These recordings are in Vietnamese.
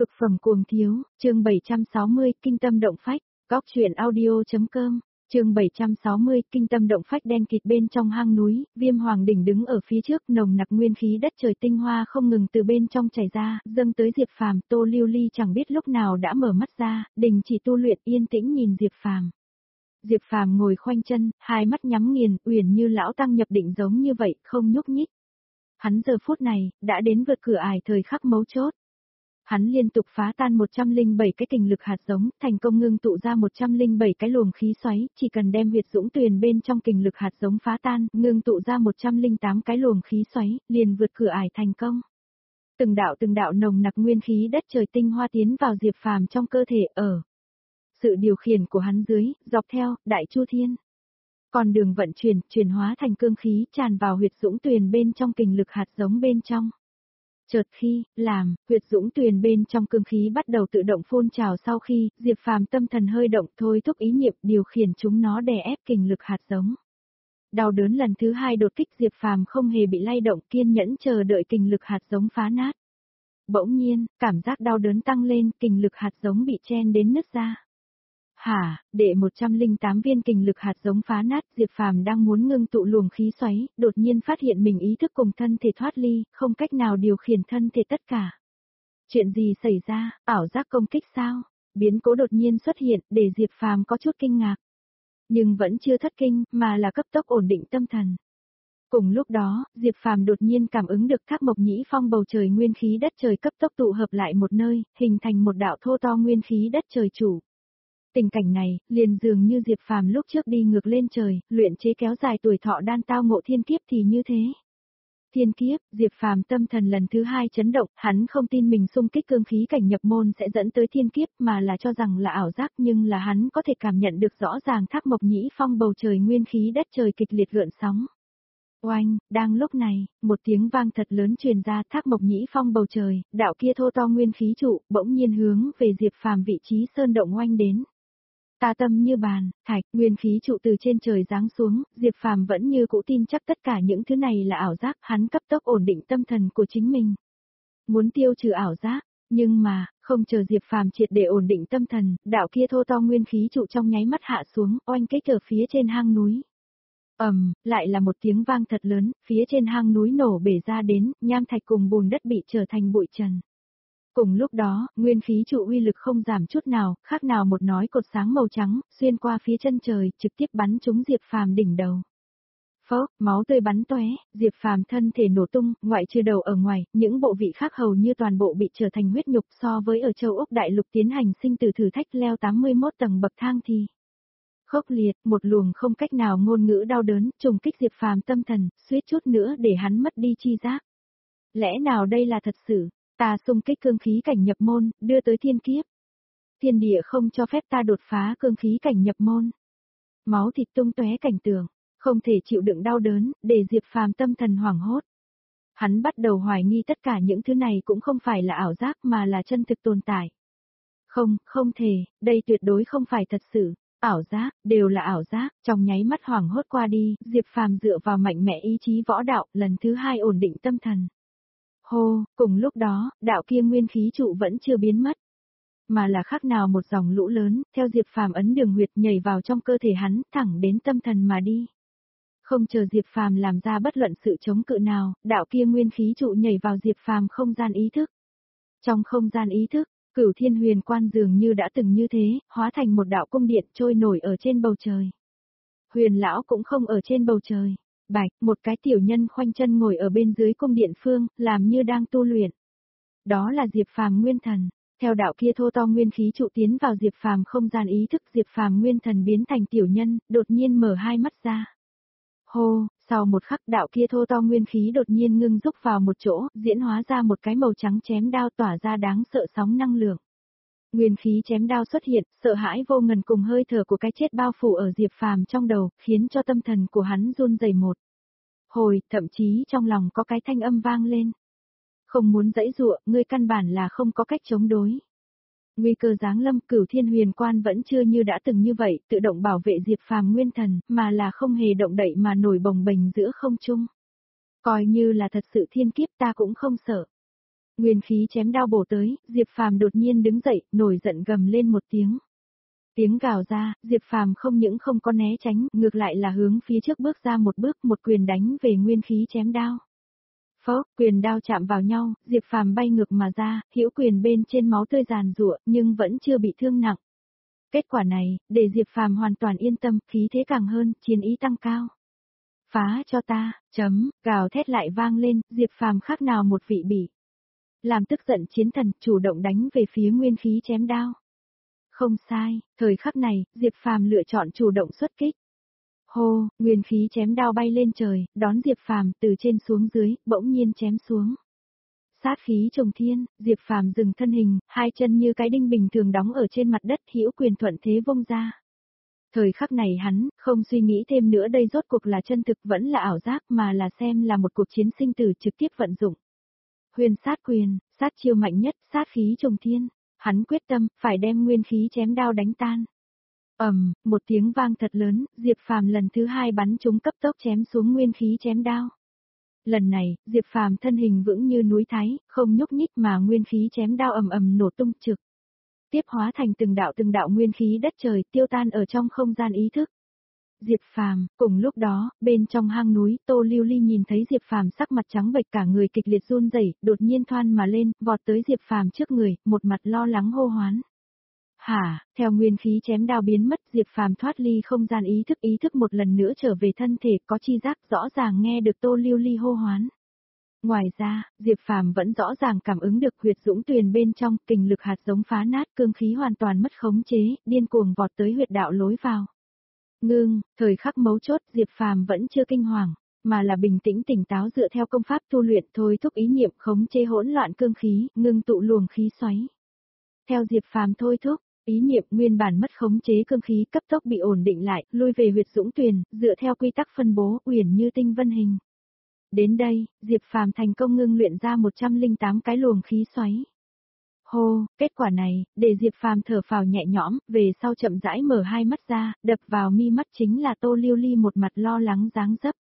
Cực phẩm cuồng thiếu, chương 760, kinh tâm động phách, góc truyện audio.com, chương 760, kinh tâm động phách. Đen kịt bên trong hang núi, Viêm Hoàng đỉnh đứng ở phía trước, nồng nặc nguyên khí đất trời tinh hoa không ngừng từ bên trong chảy ra, dâng tới Diệp Phàm. Tô Lưu Ly chẳng biết lúc nào đã mở mắt ra, đình chỉ tu luyện, yên tĩnh nhìn Diệp Phàm. Diệp Phàm ngồi khoanh chân, hai mắt nhắm nghiền, uyển như lão tăng nhập định giống như vậy, không nhúc nhích. Hắn giờ phút này, đã đến vượt cửa ải thời khắc mấu chốt. Hắn liên tục phá tan 107 cái kình lực hạt giống, thành công ngưng tụ ra 107 cái luồng khí xoáy, chỉ cần đem huyệt dũng tuyền bên trong kình lực hạt giống phá tan, ngưng tụ ra 108 cái luồng khí xoáy, liền vượt cửa ải thành công. Từng đạo nồng nặc nguyên khí đất trời tinh hoa tiến vào Diệp Phàm trong cơ thể, ở sự điều khiển của hắn dưới, dọc theo Đại Chu Thiên. Còn đường vận chuyển hóa thành cương khí, tràn vào huyệt dũng tuyền bên trong kình lực hạt giống bên trong. Chợt khi làm, huyệt dũng tuyền bên trong cương khí bắt đầu tự động phun trào, sau khi Diệp Phàm tâm thần hơi động, thôi thúc ý niệm điều khiển chúng nó đè ép kình lực hạt giống. Đau đớn lần thứ hai đột kích, Diệp Phàm không hề bị lay động, kiên nhẫn chờ đợi kình lực hạt giống phá nát. Bỗng nhiên, cảm giác đau đớn tăng lên, kình lực hạt giống bị chen đến nứt ra. Để 108 viên kình lực hạt giống phá nát, Diệp Phàm đang muốn ngưng tụ luồng khí xoáy, đột nhiên phát hiện mình ý thức cùng thân thể thoát ly, không cách nào điều khiển thân thể tất cả. Chuyện gì xảy ra, ảo giác công kích sao? Biến cố đột nhiên xuất hiện, để Diệp Phàm có chút kinh ngạc. Nhưng vẫn chưa thất kinh, mà là cấp tốc ổn định tâm thần. Cùng lúc đó, Diệp Phàm đột nhiên cảm ứng được Thác Mộc Nhĩ Phong bầu trời nguyên khí đất trời cấp tốc tụ hợp lại một nơi, hình thành một đạo thô to nguyên khí đất trời chủ. Tình cảnh này, liền dường như Diệp Phàm lúc trước đi ngược lên trời, luyện chế kéo dài tuổi thọ đan tao ngộ thiên kiếp thì như thế. Thiên kiếp, Diệp Phàm tâm thần lần thứ hai chấn động, hắn không tin mình xung kích cương khí cảnh nhập môn sẽ dẫn tới thiên kiếp, mà là cho rằng là ảo giác, nhưng là hắn có thể cảm nhận được rõ ràng Thác Mộc Nhĩ Phong bầu trời nguyên khí đất trời kịch liệt gợn sóng. Oanh, đang lúc này, một tiếng vang thật lớn truyền ra, Thác Mộc Nhĩ Phong bầu trời, đạo kia thô to nguyên khí trụ, bỗng nhiên hướng về Diệp Phàm vị trí sơn động oanh đến. Ta tâm như bàn, thạch, nguyên khí trụ từ trên trời giáng xuống, Diệp Phàm vẫn như cũ tin chắc tất cả những thứ này là ảo giác, hắn cấp tốc ổn định tâm thần của chính mình. Muốn tiêu trừ ảo giác, nhưng mà, không chờ Diệp Phàm triệt để ổn định tâm thần, đạo kia thô to nguyên khí trụ trong nháy mắt hạ xuống, oanh kích ở phía trên hang núi. Lại là một tiếng vang thật lớn, phía trên hang núi nổ bể ra đến, nham thạch cùng bùn đất bị trở thành bụi trần. Cùng lúc đó, nguyên khí trụ uy lực không giảm chút nào, khác nào một nói cột sáng màu trắng, xuyên qua phía chân trời, trực tiếp bắn trúng Diệp Phàm đỉnh đầu. Phốc, máu tươi bắn tóe, Diệp Phàm thân thể nổ tung, ngoại trừ đầu ở ngoài, những bộ vị khác hầu như toàn bộ bị trở thành huyết nhục. So với ở châu Úc đại lục tiến hành sinh tử thử thách leo 81 tầng bậc thang thì khốc liệt, một luồng không cách nào ngôn ngữ đau đớn, trùng kích Diệp Phàm tâm thần, suýt chút nữa để hắn mất đi chi giác. Lẽ nào đây là thật sự? Ta xung kích cương khí cảnh nhập môn, đưa tới thiên kiếp. Thiên địa không cho phép ta đột phá cương khí cảnh nhập môn. Máu thịt tung tóe cảnh tượng, không thể chịu đựng đau đớn, để Diệp Phàm tâm thần hoảng hốt. Hắn bắt đầu hoài nghi tất cả những thứ này cũng không phải là ảo giác mà là chân thực tồn tại. Không thể, đây tuyệt đối không phải thật sự. Ảo giác, đều là ảo giác, trong nháy mắt hoảng hốt qua đi, Diệp Phàm dựa vào mạnh mẽ ý chí võ đạo, lần thứ hai ổn định tâm thần. Hô, cùng lúc đó, đạo kia nguyên khí trụ vẫn chưa biến mất, mà là khác nào một dòng lũ lớn, theo Diệp Phàm ấn đường huyệt nhảy vào trong cơ thể hắn, thẳng đến tâm thần mà đi. Không chờ Diệp Phàm làm ra bất luận sự chống cự nào, đạo kia nguyên khí trụ nhảy vào Diệp Phàm không gian ý thức. Trong không gian ý thức, Cửu Thiên Huyền Quan dường như đã từng như thế, hóa thành một đạo cung điện trôi nổi ở trên bầu trời. Huyền lão cũng không ở trên bầu trời. Bạch, một cái tiểu nhân khoanh chân ngồi ở bên dưới cung điện phương, làm như đang tu luyện. Đó là Diệp Phàm nguyên thần. Theo đạo kia thô to nguyên khí trụ tiến vào Diệp Phàm không gian ý thức, Diệp Phàm nguyên thần biến thành tiểu nhân, đột nhiên mở hai mắt ra. Hô, sau một khắc đạo kia thô to nguyên khí đột nhiên ngưng rúc vào một chỗ, diễn hóa ra một cái màu trắng chém đao tỏa ra đáng sợ sóng năng lượng. Nguyên khí chém đao xuất hiện, sợ hãi vô ngần cùng hơi thở của cái chết bao phủ ở Diệp Phàm trong đầu, khiến cho tâm thần của hắn run rẩy một hồi, thậm chí trong lòng có cái thanh âm vang lên. Không muốn giãy giụa, ngươi căn bản là không có cách chống đối. Nguy cơ giáng lâm, Cửu Thiên Huyền Quan vẫn chưa như đã từng như vậy, tự động bảo vệ Diệp Phàm nguyên thần, mà là không hề động đậy mà nổi bồng bềnh giữa không trung. Coi như là thật sự thiên kiếp ta cũng không sợ. Nguyên khí chém đao bổ tới, Diệp Phàm đột nhiên đứng dậy, nổi giận gầm lên một tiếng. Tiếng gào ra, Diệp Phàm không những không có né tránh, ngược lại là hướng phía trước bước ra một bước, một quyền đánh về nguyên khí chém đao. Phốc, quyền đao chạm vào nhau, Diệp Phàm bay ngược mà ra, hữu quyền bên trên máu tươi giàn giụa, nhưng vẫn chưa bị thương nặng. Kết quả này, để Diệp Phàm hoàn toàn yên tâm, khí thế càng hơn, chiến ý tăng cao. Phá cho ta, gào thét lại vang lên, Diệp Phàm khác nào một vị bỉ. Làm tức giận chiến thần, chủ động đánh về phía nguyên khí chém đao. Không sai, thời khắc này, Diệp Phàm lựa chọn chủ động xuất kích. Hô, nguyên khí chém đao bay lên trời, đón Diệp Phàm từ trên xuống dưới, bỗng nhiên chém xuống. Sát khí trùng thiên, Diệp Phàm dừng thân hình, hai chân như cái đinh bình thường đóng ở trên mặt đất, hữu quyền thuận thế vung ra. Thời khắc này hắn, không suy nghĩ thêm nữa đây rốt cuộc là chân thực vẫn là ảo giác mà là xem là một cuộc chiến sinh tử trực tiếp vận dụng. Huyền sát quyền, sát chiêu mạnh nhất, sát khí trùng thiên, hắn quyết tâm, phải đem nguyên khí chém đao đánh tan. Một tiếng vang thật lớn, Diệp Phàm lần thứ hai bắn trúng cấp tốc chém xuống nguyên khí chém đao. Lần này, Diệp Phàm thân hình vững như núi Thái, không nhúc nhích mà nguyên khí chém đao ầm nổ tung trực. Tiếp hóa thành từng đạo nguyên khí đất trời tiêu tan ở trong không gian ý thức. Diệp Phàm, cùng lúc đó, bên trong hang núi, Tô Lưu Ly nhìn thấy Diệp Phàm sắc mặt trắng bệch cả người kịch liệt run rẩy, đột nhiên thoăn mà lên, vọt tới Diệp Phàm trước người, một mặt lo lắng hô hoán. Hả, theo nguyên khí chém đao biến mất, Diệp Phàm thoát ly không gian ý thức một lần nữa trở về thân thể, có chi giác rõ ràng nghe được Tô Lưu Ly hô hoán. Ngoài ra, Diệp Phàm vẫn rõ ràng cảm ứng được huyệt dũng tuyền bên trong, kình lực hạt giống phá nát, cương khí hoàn toàn mất khống chế, điên cuồng vọt tới huyệt đạo lối vào. Thời khắc mấu chốt, Diệp Phàm vẫn chưa kinh hoàng, mà là bình tĩnh tỉnh táo dựa theo công pháp tu luyện thôi thúc ý niệm khống chế hỗn loạn cương khí, ngưng tụ luồng khí xoáy. Theo Diệp Phàm thôi thúc, ý niệm nguyên bản mất khống chế cương khí cấp tốc bị ổn định lại, lui về huyệt dũng tuyền, dựa theo quy tắc phân bố, uyển như tinh vân hình. Đến đây, Diệp Phàm thành công ngưng luyện ra 108 cái luồng khí xoáy. Hô, kết quả này, để Diệp Phàm thở phào nhẹ nhõm, về sau chậm rãi mở hai mắt ra, đập vào mi mắt chính là Tô Lưu Ly một mặt lo lắng dáng dấp.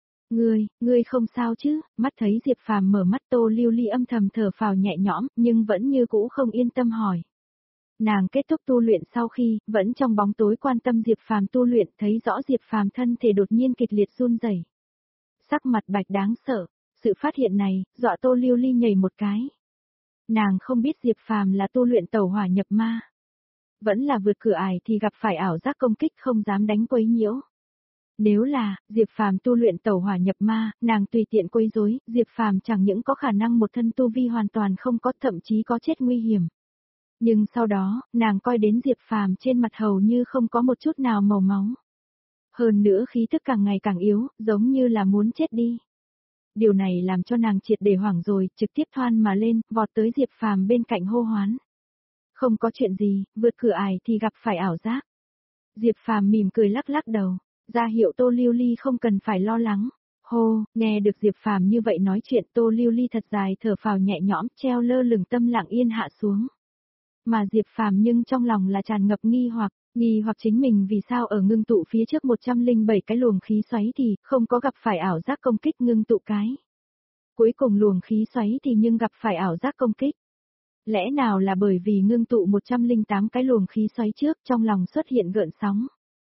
Ngươi không sao chứ? Mắt thấy Diệp Phàm mở mắt, Tô Lưu Ly âm thầm thở phào nhẹ nhõm, nhưng vẫn như cũ không yên tâm hỏi. Nàng kết thúc tu luyện sau khi, vẫn trong bóng tối quan tâm Diệp Phàm tu luyện, thấy rõ Diệp Phàm thân thể đột nhiên kịch liệt run rẩy. Sắc mặt bạch đáng sợ, sự phát hiện này, dọa Tô Lưu Ly nhảy một cái. Nàng không biết Diệp Phàm là tu luyện tẩu hỏa nhập ma. Vẫn là vượt cửa ải thì gặp phải ảo giác công kích không dám đánh quấy nhiễu. Nếu là, Diệp Phàm tu luyện tẩu hỏa nhập ma, nàng tùy tiện quấy rối, Diệp Phàm chẳng những có khả năng một thân tu vi hoàn toàn không có, thậm chí có chết nguy hiểm. Nhưng sau đó, nàng coi đến Diệp Phàm trên mặt hầu như không có một chút nào màu máu. Hơn nữa khí thức càng ngày càng yếu, giống như là muốn chết đi. Điều này làm cho nàng triệt để hoảng rồi, trực tiếp thoăn mà lên, vọt tới Diệp Phàm bên cạnh hô hoán. Không có chuyện gì, vượt cửa ải thì gặp phải ảo giác. Diệp Phàm mỉm cười lắc lắc đầu, ra hiệu Tô Lưu Ly không cần phải lo lắng. Hô, nghe được Diệp Phàm như vậy nói chuyện, Tô Lưu Ly thật dài thở phào nhẹ nhõm, treo lơ lửng tâm lặng yên hạ xuống. Mà Diệp Phàm nhưng trong lòng là tràn ngập nghi hoặc chính mình vì sao ở ngưng tụ phía trước 107 cái luồng khí xoáy thì không có gặp phải ảo giác công kích ngưng tụ cái. Cuối cùng luồng khí xoáy thì nhưng gặp phải ảo giác công kích. Lẽ nào là bởi vì ngưng tụ 108 cái luồng khí xoáy trước trong lòng xuất hiện gợn sóng.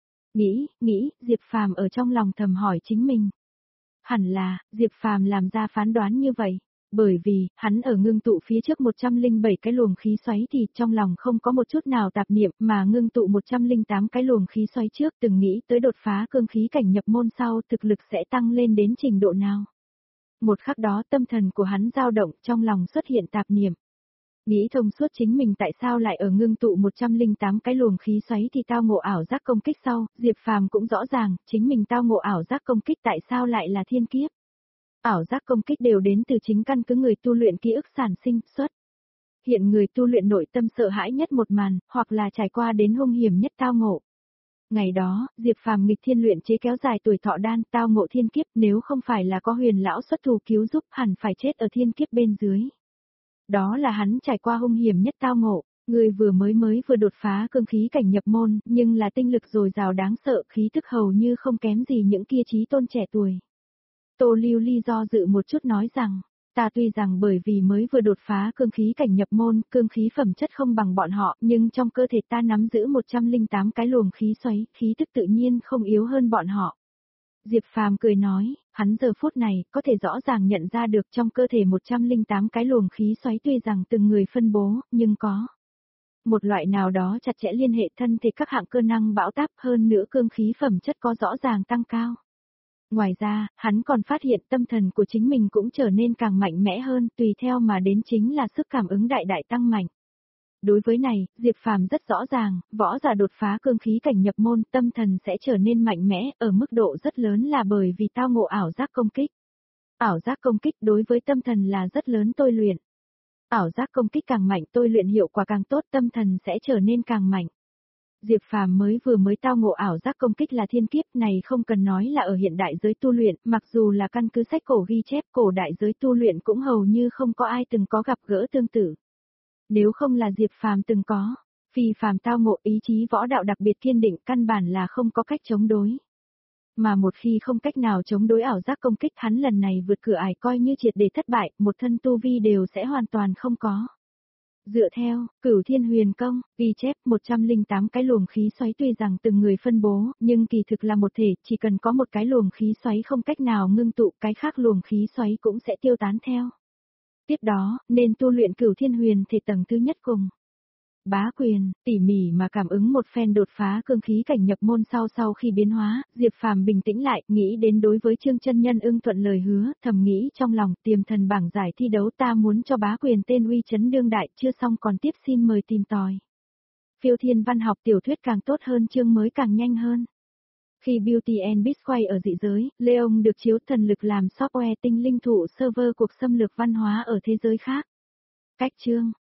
Nghĩ, Diệp Phàm ở trong lòng thầm hỏi chính mình. Hẳn là, Diệp Phàm làm ra phán đoán như vậy. Bởi vì, hắn ở ngưng tụ phía trước 107 cái luồng khí xoáy thì trong lòng không có một chút nào tạp niệm mà ngưng tụ 108 cái luồng khí xoáy trước từng nghĩ tới đột phá cương khí cảnh nhập môn sau thực lực sẽ tăng lên đến trình độ nào. Một khắc đó tâm thần của hắn dao động trong lòng xuất hiện tạp niệm. Nghĩ thông suốt chính mình tại sao lại ở ngưng tụ 108 cái luồng khí xoáy thì tao ngộ ảo giác công kích sau, Diệp Phàm cũng rõ ràng, chính mình tao ngộ ảo giác công kích tại sao lại là thiên kiếp. Ảo giác công kích đều đến từ chính căn cứ người tu luyện ký ức sản sinh, xuất. Hiện người tu luyện nội tâm sợ hãi nhất một màn, hoặc là trải qua đến hung hiểm nhất tao ngộ. Ngày đó, Diệp Phàm nghịch thiên luyện chế kéo dài tuổi thọ đan, tao ngộ thiên kiếp, nếu không phải là có Huyền lão xuất thủ cứu giúp, hẳn phải chết ở thiên kiếp bên dưới. Đó là hắn trải qua hung hiểm nhất tao ngộ, người vừa vừa đột phá cương khí cảnh nhập môn, nhưng là tinh lực dồi dào đáng sợ, khí tức hầu như không kém gì những kia chí tôn trẻ tuổi. Tô Lưu Ly do dự một chút nói rằng, Ta tuy rằng bởi vì mới vừa đột phá cương khí cảnh nhập môn, cương khí phẩm chất không bằng bọn họ, nhưng trong cơ thể ta nắm giữ 108 cái luồng khí xoáy, khí tức tự nhiên không yếu hơn bọn họ. Diệp Phàm cười nói, hắn giờ phút này có thể rõ ràng nhận ra được trong cơ thể 108 cái luồng khí xoáy tuy rằng từng người phân bố, nhưng có một loại nào đó chặt chẽ liên hệ thân thể các hạng cơ năng bão táp hơn nữa cương khí phẩm chất có rõ ràng tăng cao. Ngoài ra, hắn còn phát hiện tâm thần của chính mình cũng trở nên càng mạnh mẽ hơn, tùy theo mà đến chính là sức cảm ứng đại đại tăng mạnh. Đối với này, Diệp Phàm rất rõ ràng, võ giả đột phá cương khí cảnh nhập môn, tâm thần sẽ trở nên mạnh mẽ, ở mức độ rất lớn là bởi vì tao ngộ ảo giác công kích. Ảo giác công kích đối với tâm thần là rất lớn tôi luyện. Ảo giác công kích càng mạnh tôi luyện hiệu quả càng tốt, tâm thần sẽ trở nên càng mạnh. Diệp Phàm mới tao ngộ ảo giác công kích là thiên kiếp này không cần nói là ở hiện đại giới tu luyện, mặc dù là căn cứ sách cổ ghi chép cổ đại giới tu luyện cũng hầu như không có ai từng có gặp gỡ tương tự. Nếu không là Diệp Phàm từng có, Phi Phàm tao ngộ ý chí võ đạo đặc biệt kiên định căn bản là không có cách chống đối. Mà một khi không cách nào chống đối ảo giác công kích hắn lần này vượt cửa ải coi như triệt để thất bại, một thân tu vi đều sẽ hoàn toàn không có. Dựa theo, Cửu Thiên Huyền Công, ghi chép 108 cái luồng khí xoáy tuy rằng từng người phân bố, nhưng kỳ thực là một thể, chỉ cần có một cái luồng khí xoáy không cách nào ngưng tụ, cái khác luồng khí xoáy cũng sẽ tiêu tán theo. Tiếp đó, nên tu luyện Cửu Thiên Huyền thể tầng thứ nhất cùng. Bá quyền, tỉ mỉ mà cảm ứng một phen đột phá cương khí cảnh nhập môn sau khi biến hóa, Diệp Phàm bình tĩnh lại, nghĩ đến đối với Trương Chân Nhân ưng thuận lời hứa, thầm nghĩ trong lòng, tiềm thần bảng giải thi đấu ta muốn cho bá quyền tên uy chấn đương đại, chưa xong còn tiếp xin mời tìm tòi. Phiêu Thiên văn học tiểu thuyết càng tốt hơn chương mới càng nhanh hơn. Khi Beauty and Beast quay ở dị giới, Leon được chiếu thần lực làm software tinh linh thụ server cuộc xâm lược văn hóa ở thế giới khác. Cách chương